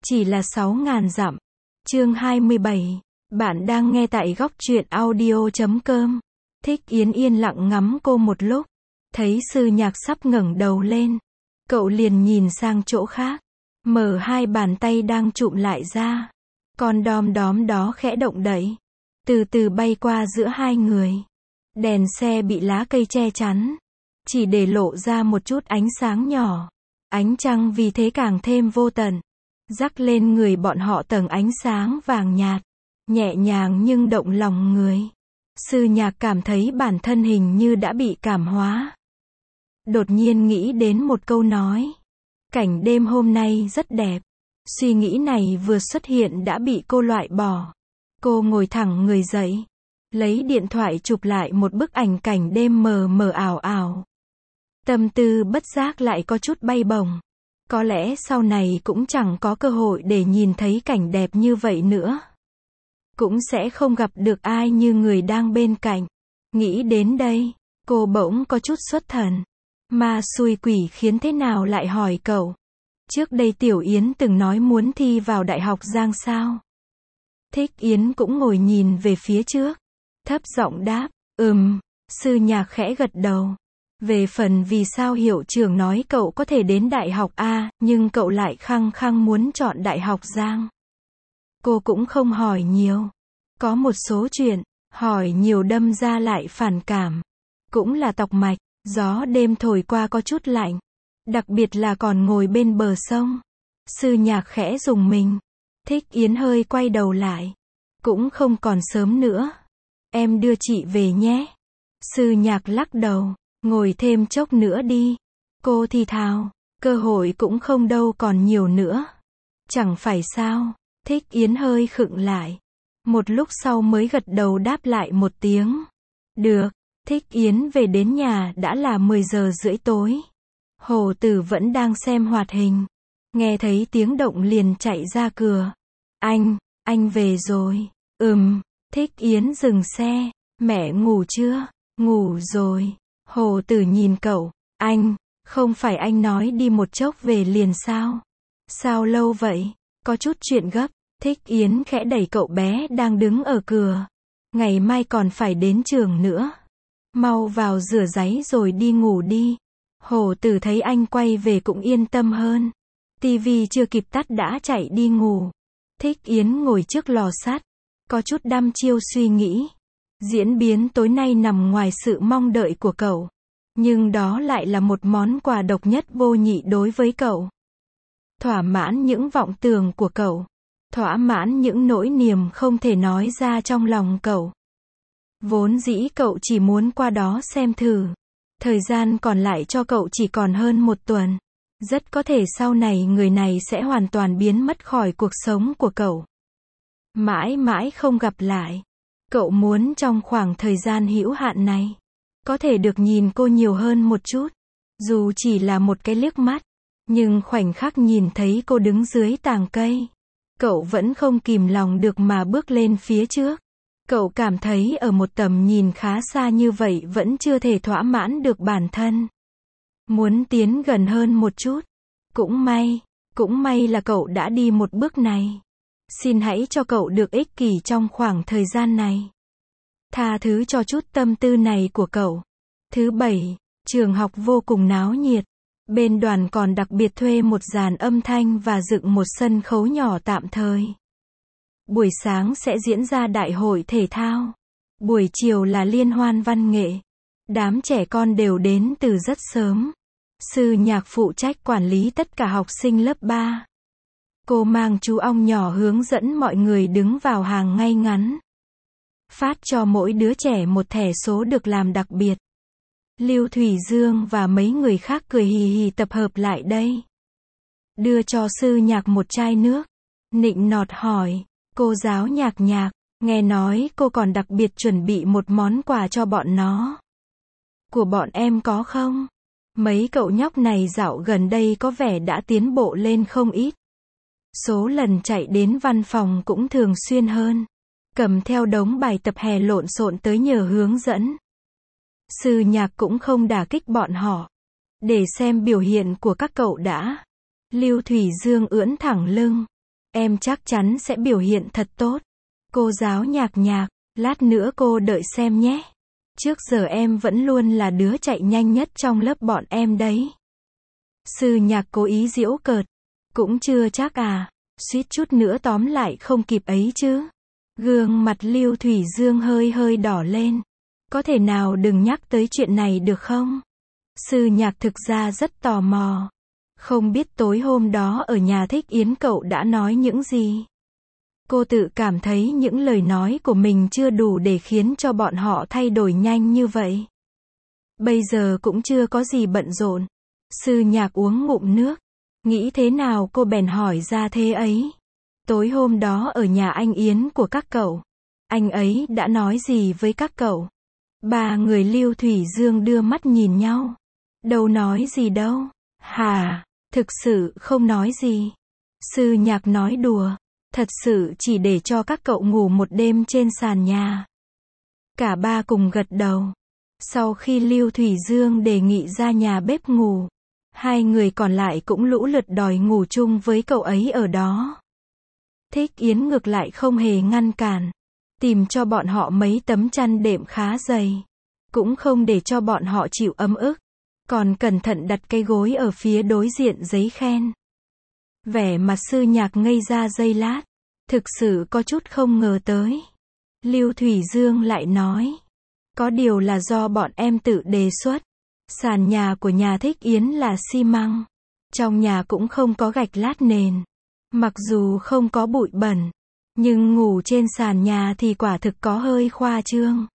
Chỉ là 6.000 dặm. Chương 27. Bạn đang nghe tại góc truyện audio.com. Thích Yến yên lặng ngắm cô một lúc. Thấy Sư Nhạc sắp ngẩng đầu lên. Cậu liền nhìn sang chỗ khác. Mở hai bàn tay đang chụm lại ra. Con đom đóm đó khẽ động đậy. Từ từ bay qua giữa hai người. Đèn xe bị lá cây che chắn. Chỉ để lộ ra một chút ánh sáng nhỏ. Ánh trăng vì thế càng thêm vô tận. Rắc lên người bọn họ tầng ánh sáng vàng nhạt. Nhẹ nhàng nhưng động lòng người. Sư Nhạc cảm thấy bản thân hình như đã bị cảm hóa. Đột nhiên nghĩ đến một câu nói. Cảnh đêm hôm nay rất đẹp. Suy nghĩ này vừa xuất hiện đã bị cô loại bỏ. Cô ngồi thẳng người dậy. Lấy điện thoại chụp lại một bức ảnh cảnh đêm mờ mờ ảo ảo. Tâm tư bất giác lại có chút bay bổng. Có lẽ sau này cũng chẳng có cơ hội để nhìn thấy cảnh đẹp như vậy nữa. Cũng sẽ không gặp được ai như người đang bên cạnh. Nghĩ đến đây, cô bỗng có chút xuất thần. Ma xui quỷ khiến thế nào lại hỏi cậu. Trước đây Tiểu Yến từng nói muốn thi vào Đại học Giang sao. Thích Yến cũng ngồi nhìn về phía trước. Thấp giọng đáp, Sư Nhạc khẽ gật đầu. Về phần vì sao hiệu trưởng nói cậu có thể đến Đại học A, nhưng cậu lại khăng khăng muốn chọn Đại học Giang. Cô cũng không hỏi nhiều. Có một số chuyện, hỏi nhiều đâm ra lại phản cảm. Cũng là tọc mạch, gió đêm thổi qua có chút lạnh. Đặc biệt là còn ngồi bên bờ sông. Sư Nhạc khẽ rùng mình. Thích Yến hơi quay đầu lại. Cũng không còn sớm nữa. Em đưa chị về nhé. Sư Nhạc lắc đầu. Ngồi thêm chốc nữa đi. Cô thì thào. Cơ hội cũng không đâu còn nhiều nữa. Chẳng phải sao. Thích Yến hơi khựng lại. Một lúc sau mới gật đầu đáp lại một tiếng. Được. Thích Yến về đến nhà đã là 10 giờ rưỡi tối. Hồ Tử vẫn đang xem hoạt hình. Nghe thấy tiếng động liền chạy ra cửa. Anh về rồi. Thích Yến dừng xe. Mẹ ngủ chưa? Ngủ rồi. Hồ Tử nhìn cậu. Không phải anh nói đi một chốc về liền sao? Sao lâu vậy? Có chút chuyện gấp. Thích Yến khẽ đẩy cậu bé đang đứng ở cửa. Ngày mai còn phải đến trường nữa. Mau vào rửa ráy rồi đi ngủ đi. Hồ Tử thấy anh quay về cũng yên tâm hơn. Tivi chưa kịp tắt đã chạy đi ngủ. Thích Yến ngồi trước lò sắt. Có chút đăm chiêu suy nghĩ. Diễn biến tối nay nằm ngoài sự mong đợi của cậu. Nhưng đó lại là một món quà độc nhất vô nhị đối với cậu. Thỏa mãn những vọng tưởng của cậu. Thỏa mãn những nỗi niềm không thể nói ra trong lòng cậu. Vốn dĩ cậu chỉ muốn qua đó xem thử. Thời gian còn lại cho cậu chỉ còn hơn một tuần. Rất có thể sau này người này sẽ hoàn toàn biến mất khỏi cuộc sống của cậu. Mãi mãi không gặp lại. Cậu muốn trong khoảng thời gian hữu hạn này, có thể được nhìn cô nhiều hơn một chút. Dù chỉ là một cái liếc mắt. Nhưng khoảnh khắc nhìn thấy cô đứng dưới tàng cây. Cậu vẫn không kìm lòng được mà bước lên phía trước. Cậu cảm thấy ở một tầm nhìn khá xa như vậy vẫn chưa thể thỏa mãn được bản thân. Muốn tiến gần hơn một chút. Cũng may là cậu đã đi một bước này. Xin hãy cho cậu được ích kỷ trong khoảng thời gian này. Tha thứ cho chút tâm tư này của cậu. Thứ bảy, trường học vô cùng náo nhiệt. Bên đoàn còn đặc biệt thuê một dàn âm thanh và dựng một sân khấu nhỏ tạm thời. Buổi sáng sẽ diễn ra đại hội thể thao. Buổi chiều là liên hoan văn nghệ. Đám trẻ con đều đến từ rất sớm. Sư Nhạc phụ trách quản lý tất cả học sinh lớp 3. Cô mang chú ong nhỏ hướng dẫn mọi người đứng vào hàng ngay ngắn. Phát cho mỗi đứa trẻ một thẻ số được làm đặc biệt. Lưu Thủy Dương và mấy người khác cười hì hì tập hợp lại đây. Đưa cho Sư Nhạc một chai nước. Nịnh nọt hỏi, cô giáo Nhạc, nghe nói cô còn đặc biệt chuẩn bị một món quà cho bọn nó. Của bọn em có không? Mấy cậu nhóc này dạo gần đây có vẻ đã tiến bộ lên không ít. Số lần chạy đến văn phòng cũng thường xuyên hơn. Cầm theo đống bài tập hè lộn xộn tới nhờ hướng dẫn. Sư Nhạc cũng không đả kích bọn họ. Để xem biểu hiện của các cậu đã. Lưu Thủy Dương ưỡn thẳng lưng. Em chắc chắn sẽ biểu hiện thật tốt. Cô giáo nhạc nhạc, lát nữa cô đợi xem nhé. Trước giờ em vẫn luôn là đứa chạy nhanh nhất trong lớp bọn em đấy. Sư nhạc cố ý giễu cợt. Cũng chưa chắc à, suýt chút nữa tóm lại không kịp ấy chứ. Gương mặt Lưu Thủy Dương hơi hơi đỏ lên. Có thể nào đừng nhắc tới chuyện này được không? Sư nhạc thực ra rất tò mò. Không biết tối hôm đó ở nhà Thích Yến cậu đã nói những gì? Cô tự cảm thấy những lời nói của mình chưa đủ để khiến cho bọn họ thay đổi nhanh như vậy. Bây giờ cũng chưa có gì bận rộn. Sư nhạc uống ngụm nước. Nghĩ thế nào cô bèn hỏi ra thế ấy. Tối hôm đó ở nhà anh Yến của các cậu, anh ấy đã nói gì với các cậu? Ba người Lưu Thủy Dương đưa mắt nhìn nhau. Đâu nói gì đâu. Hả, thực sự không nói gì. Sư nhạc nói đùa. Thật sự chỉ để cho các cậu ngủ một đêm trên sàn nhà. Cả ba cùng gật đầu. Sau khi Lưu Thủy Dương đề nghị ra nhà bếp ngủ, hai người còn lại cũng lũ lượt đòi ngủ chung với cậu ấy ở đó. Thích Yến ngược lại không hề ngăn cản. Tìm cho bọn họ mấy tấm chăn đệm khá dày. Cũng không để cho bọn họ chịu ấm ức. Còn cẩn thận đặt cái gối ở phía đối diện giấy khen. Vẻ mặt sư nhạc ngây ra giây lát. Thực sự có chút không ngờ tới. Lưu Thủy Dương lại nói. Có điều là do bọn em tự đề xuất. Sàn nhà của nhà Thích Yến là xi măng. Trong nhà cũng không có gạch lát nền. Mặc dù không có bụi bẩn, nhưng ngủ trên sàn nhà thì quả thực có hơi khoa trương.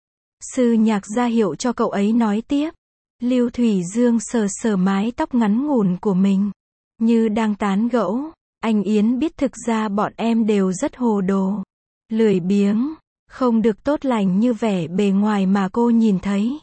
Sư nhạc ra hiệu cho cậu ấy nói tiếp. Lưu Thủy Dương sờ sờ mái tóc ngắn ngủn của mình, như đang tán gẫu. Anh Yến biết thực ra bọn em đều rất hồ đồ, lười biếng, không được tốt lành như vẻ bề ngoài mà cô nhìn thấy.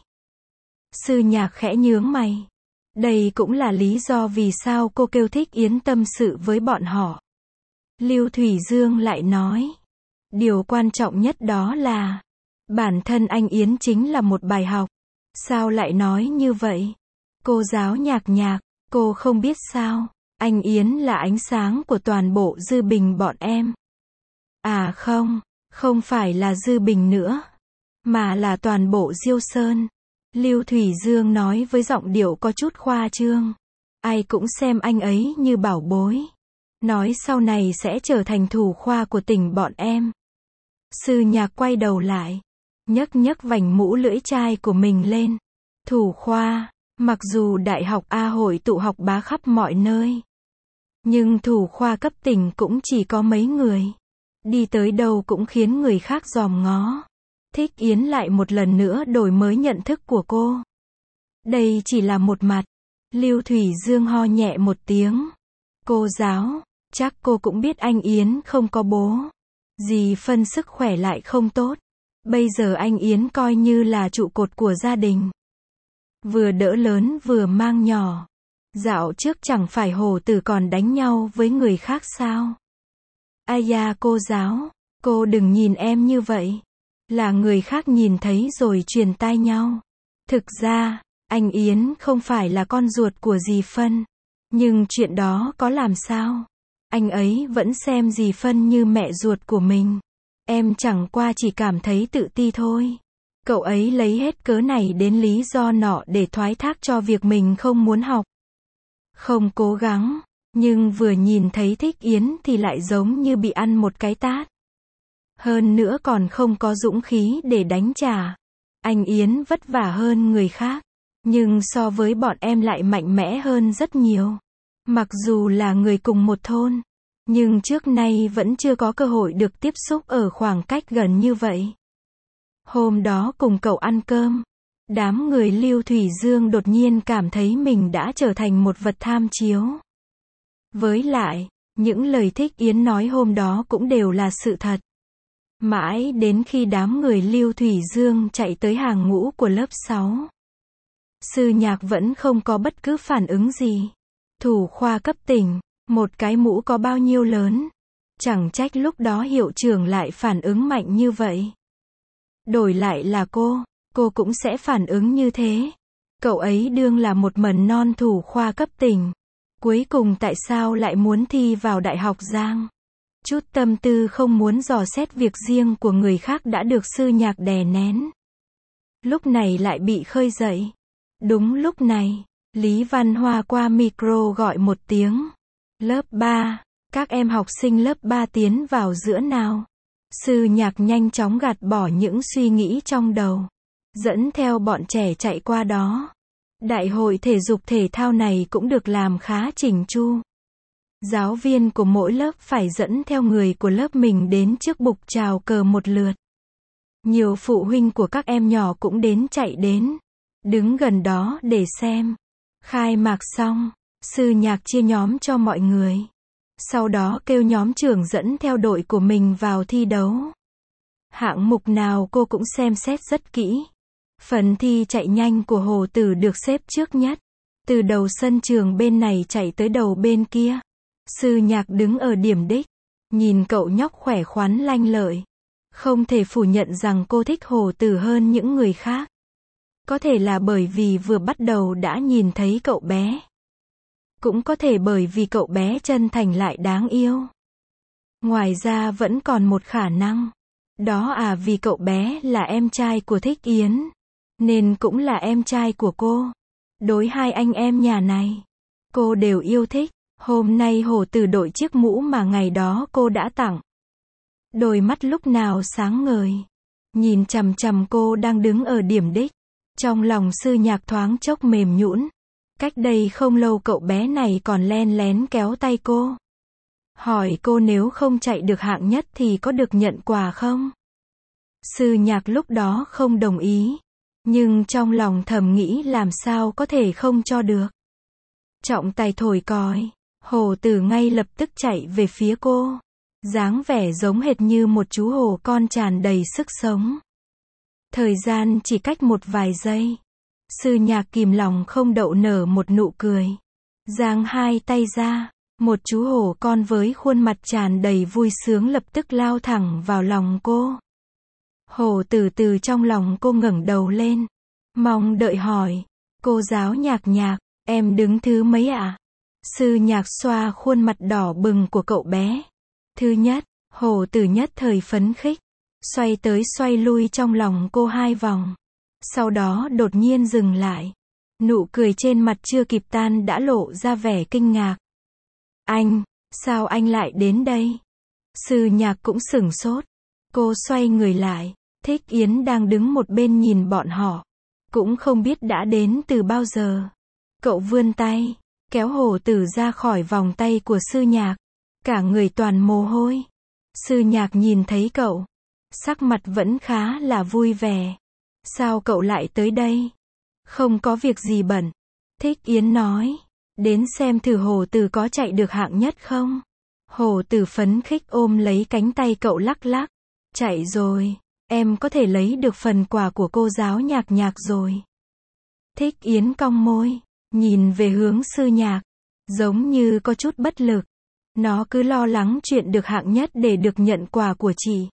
Sư nhạc khẽ nhướng mày. Đây cũng là lý do vì sao cô kêu Thích Yến tâm sự với bọn họ. Lưu Thủy Dương lại nói. Điều quan trọng nhất đó là, bản thân anh Yến chính là một bài học. Sao lại nói như vậy? Cô giáo nhạc nhạc, cô không biết sao? Anh Yến là ánh sáng của toàn bộ Dư Bình bọn em. À không, không phải là Dư Bình nữa, mà là toàn bộ Diêu Sơn. Lưu Thủy Dương nói với giọng điệu có chút khoa trương. Ai cũng xem anh ấy như bảo bối. Nói sau này sẽ trở thành thủ khoa của tỉnh bọn em. Sư nhạc quay đầu lại, nhấc nhấc vành mũ lưỡi chai của mình lên. Thủ khoa, mặc dù đại học A hội tụ học bá khắp mọi nơi, nhưng thủ khoa cấp tỉnh cũng chỉ có mấy người. Đi tới đâu cũng khiến người khác dòm ngó. Thích Yến lại một lần nữa đổi mới nhận thức của cô. Đây chỉ là một mặt. Lưu Thủy Dương ho nhẹ một tiếng. Cô giáo, chắc cô cũng biết anh Yến không có bố. Dì Phân sức khỏe lại không tốt. Bây giờ anh Yến coi như là trụ cột của gia đình. Vừa đỡ lớn vừa mang nhỏ. Dạo trước chẳng phải hổ tử còn đánh nhau với người khác sao? Ai da cô giáo, cô đừng nhìn em như vậy. Là người khác nhìn thấy rồi truyền tai nhau. Thực ra, anh Yến không phải là con ruột của dì Phân. Nhưng chuyện đó có làm sao? Anh ấy vẫn xem dì Phân như mẹ ruột của mình. Em chẳng qua chỉ cảm thấy tự ti thôi. Cậu ấy lấy hết cớ này đến lý do nọ để thoái thác cho việc mình không muốn học. Không cố gắng, nhưng vừa nhìn thấy Thích Yến thì lại giống như bị ăn một cái tát. Hơn nữa còn không có dũng khí để đánh trả. Anh Yến vất vả hơn người khác, nhưng so với bọn em lại mạnh mẽ hơn rất nhiều. Mặc dù là người cùng một thôn, nhưng trước nay vẫn chưa có cơ hội được tiếp xúc ở khoảng cách gần như vậy. Hôm đó cùng cậu ăn cơm, đám người Lưu Thủy Dương đột nhiên cảm thấy mình đã trở thành một vật tham chiếu. Với lại, những lời Thích Yến nói hôm đó cũng đều là sự thật. Mãi đến khi đám người Lưu Thủy Dương chạy tới hàng ngũ của lớp 6. Sư nhạc vẫn không có bất cứ phản ứng gì. Thủ khoa cấp tỉnh, một cái mũ có bao nhiêu lớn. Chẳng trách lúc đó hiệu trưởng lại phản ứng mạnh như vậy. Đổi lại là cô cũng sẽ phản ứng như thế. Cậu ấy đương là một mầm non thủ khoa cấp tỉnh. Cuối cùng tại sao lại muốn thi vào Đại học Giang? Chút tâm tư không muốn dò xét việc riêng của người khác đã được sư nhạc đè nén. Lúc này lại bị khơi dậy. Đúng lúc này, Lý Văn Hoa qua micro gọi một tiếng. Lớp 3, các em học sinh lớp 3 tiến vào giữa nào. Sư nhạc nhanh chóng gạt bỏ những suy nghĩ trong đầu. Dẫn theo bọn trẻ chạy qua đó. Đại hội thể dục thể thao này cũng được làm khá chỉnh chu. Giáo viên của mỗi lớp phải dẫn theo người của lớp mình đến trước bục chào cờ một lượt. Nhiều phụ huynh của các em nhỏ cũng đến chạy đến. Đứng gần đó để xem. Khai mạc xong, sư nhạc chia nhóm cho mọi người. Sau đó kêu nhóm trưởng dẫn theo đội của mình vào thi đấu. Hạng mục nào cô cũng xem xét rất kỹ. Phần thi chạy nhanh của Hồ Tử được xếp trước nhất. Từ đầu sân trường bên này chạy tới đầu bên kia. Sư nhạc đứng ở điểm đích. Nhìn cậu nhóc khỏe khoắn lanh lợi. Không thể phủ nhận rằng cô thích Hồ Tử hơn những người khác. Có thể là bởi vì vừa bắt đầu đã nhìn thấy cậu bé. Cũng có thể bởi vì cậu bé chân thành lại đáng yêu. Ngoài ra vẫn còn một khả năng. Đó vì cậu bé là em trai của Thích Yến. Nên cũng là em trai của cô. Đối hai anh em nhà này, cô đều yêu thích. Hôm nay Hồ Tử đội chiếc mũ mà ngày đó cô đã tặng. Đôi mắt lúc nào sáng ngời. Nhìn chằm chằm cô đang đứng ở điểm đích. Trong lòng sư nhạc thoáng chốc mềm nhũn. Cách đây không lâu cậu bé này còn len lén kéo tay cô. Hỏi cô nếu không chạy được hạng nhất thì có được nhận quà không? Sư nhạc lúc đó không đồng ý. Nhưng trong lòng thầm nghĩ làm sao có thể không cho được. Trọng tài thổi còi. Hồ Tử ngay lập tức chạy về phía cô. Dáng vẻ giống hệt như một chú hổ con tràn đầy sức sống. Thời gian chỉ cách một vài giây. Sư nhạc kìm lòng không đậu nở một nụ cười. Giang hai tay ra. Một chú hổ con với khuôn mặt tràn đầy vui sướng lập tức lao thẳng vào lòng cô. Hồ Tử từ trong lòng cô ngẩng đầu lên. Mong đợi hỏi. Cô giáo nhạc, em đứng thứ mấy ạ? Sư nhạc xoa khuôn mặt đỏ bừng của cậu bé. Thứ nhất. Hồ Tử nhất thời phấn khích. Xoay tới xoay lui trong lòng cô 2 vòng. Sau đó đột nhiên dừng lại. Nụ cười trên mặt chưa kịp tan đã lộ ra vẻ kinh ngạc. Anh, sao anh lại đến đây? Sư nhạc cũng sửng sốt. Cô xoay người lại. Thích Yến đang đứng một bên nhìn bọn họ. Cũng không biết đã đến từ bao giờ. Cậu vươn tay, kéo Hồ Tử ra khỏi vòng tay của sư nhạc. Cả người toàn mồ hôi. Sư nhạc nhìn thấy cậu. Sắc mặt vẫn khá là vui vẻ. Sao cậu lại tới đây? Không có việc gì bận. Thích Yến nói. Đến xem thử Hồ Tử có chạy được hạng nhất không? Hồ Tử phấn khích ôm lấy cánh tay cậu lắc lắc. Chạy rồi. Em có thể lấy được phần quà của cô giáo nhạc rồi. Thích Yến cong môi. Nhìn về hướng sư nhạc. Giống như có chút bất lực. Nó cứ lo lắng chuyện được hạng nhất để được nhận quà của chị.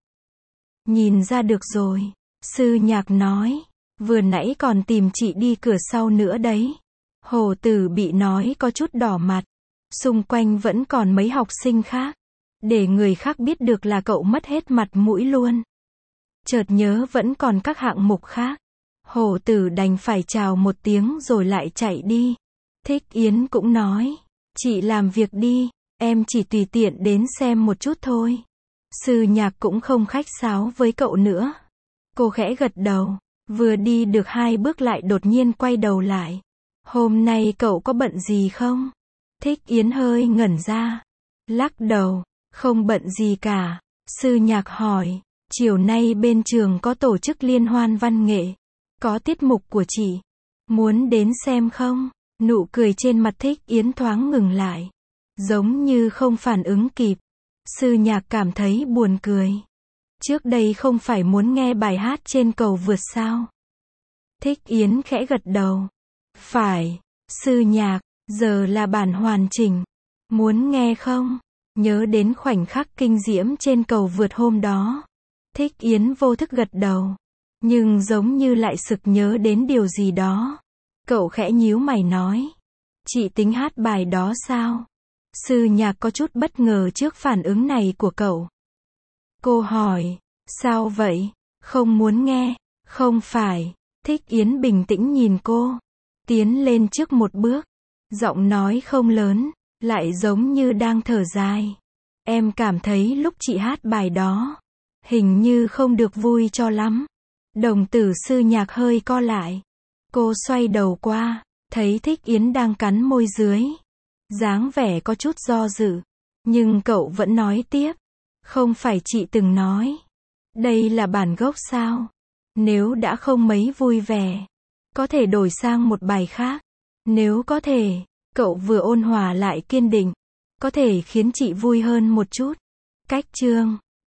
Nhìn ra được rồi. Sư nhạc nói. Vừa nãy còn tìm chị đi cửa sau nữa đấy. Hồ Tử bị nói có chút đỏ mặt. Xung quanh vẫn còn mấy học sinh khác. Để người khác biết được là cậu mất hết mặt mũi luôn. Chợt nhớ vẫn còn các hạng mục khác. Hồ Tử đành phải chào một tiếng rồi lại chạy đi. Thích Yến cũng nói. Chị làm việc đi. Em chỉ tùy tiện đến xem một chút thôi. Sư nhạc cũng không khách sáo với cậu nữa. Cô khẽ gật đầu. Vừa đi được 2 bước lại đột nhiên quay đầu lại. Hôm nay cậu có bận gì không? Thích Yến hơi ngẩn ra. Lắc đầu. Không bận gì cả. Sư nhạc hỏi. Chiều nay bên trường có tổ chức liên hoan văn nghệ. Có tiết mục của chị. Muốn đến xem không? Nụ cười trên mặt Thích Yến thoáng ngừng lại. Giống như không phản ứng kịp. Sư nhạc cảm thấy buồn cười. Trước đây không phải muốn nghe bài hát trên cầu vượt sao? Thích Yến khẽ gật đầu. Phải. Sư nhạc, giờ là bản hoàn chỉnh. Muốn nghe không? Nhớ đến khoảnh khắc kinh diễm trên cầu vượt hôm đó. Thích Yến vô thức gật đầu. Nhưng giống như lại sực nhớ đến điều gì đó. Cậu khẽ nhíu mày nói. Chị tính hát bài đó sao? Sư nhạc có chút bất ngờ trước phản ứng này của cậu. Cô hỏi, sao vậy? Không muốn nghe. Không phải. Thích Yến bình tĩnh nhìn cô. Tiến lên trước một bước. Giọng nói không lớn, lại giống như đang thở dài. Em cảm thấy lúc chị hát bài đó, hình như không được vui cho lắm. Đồng tử sư nhạc hơi co lại. Cô xoay đầu qua, thấy Thích Yến đang cắn môi dưới. Dáng vẻ có chút do dự. Nhưng cậu vẫn nói tiếp. Không phải chị từng nói. Đây là bản gốc sao? Nếu đã không mấy vui vẻ, có thể đổi sang một bài khác. Nếu có thể, cậu vừa ôn hòa lại kiên định. Có thể khiến chị vui hơn một chút. Cách chương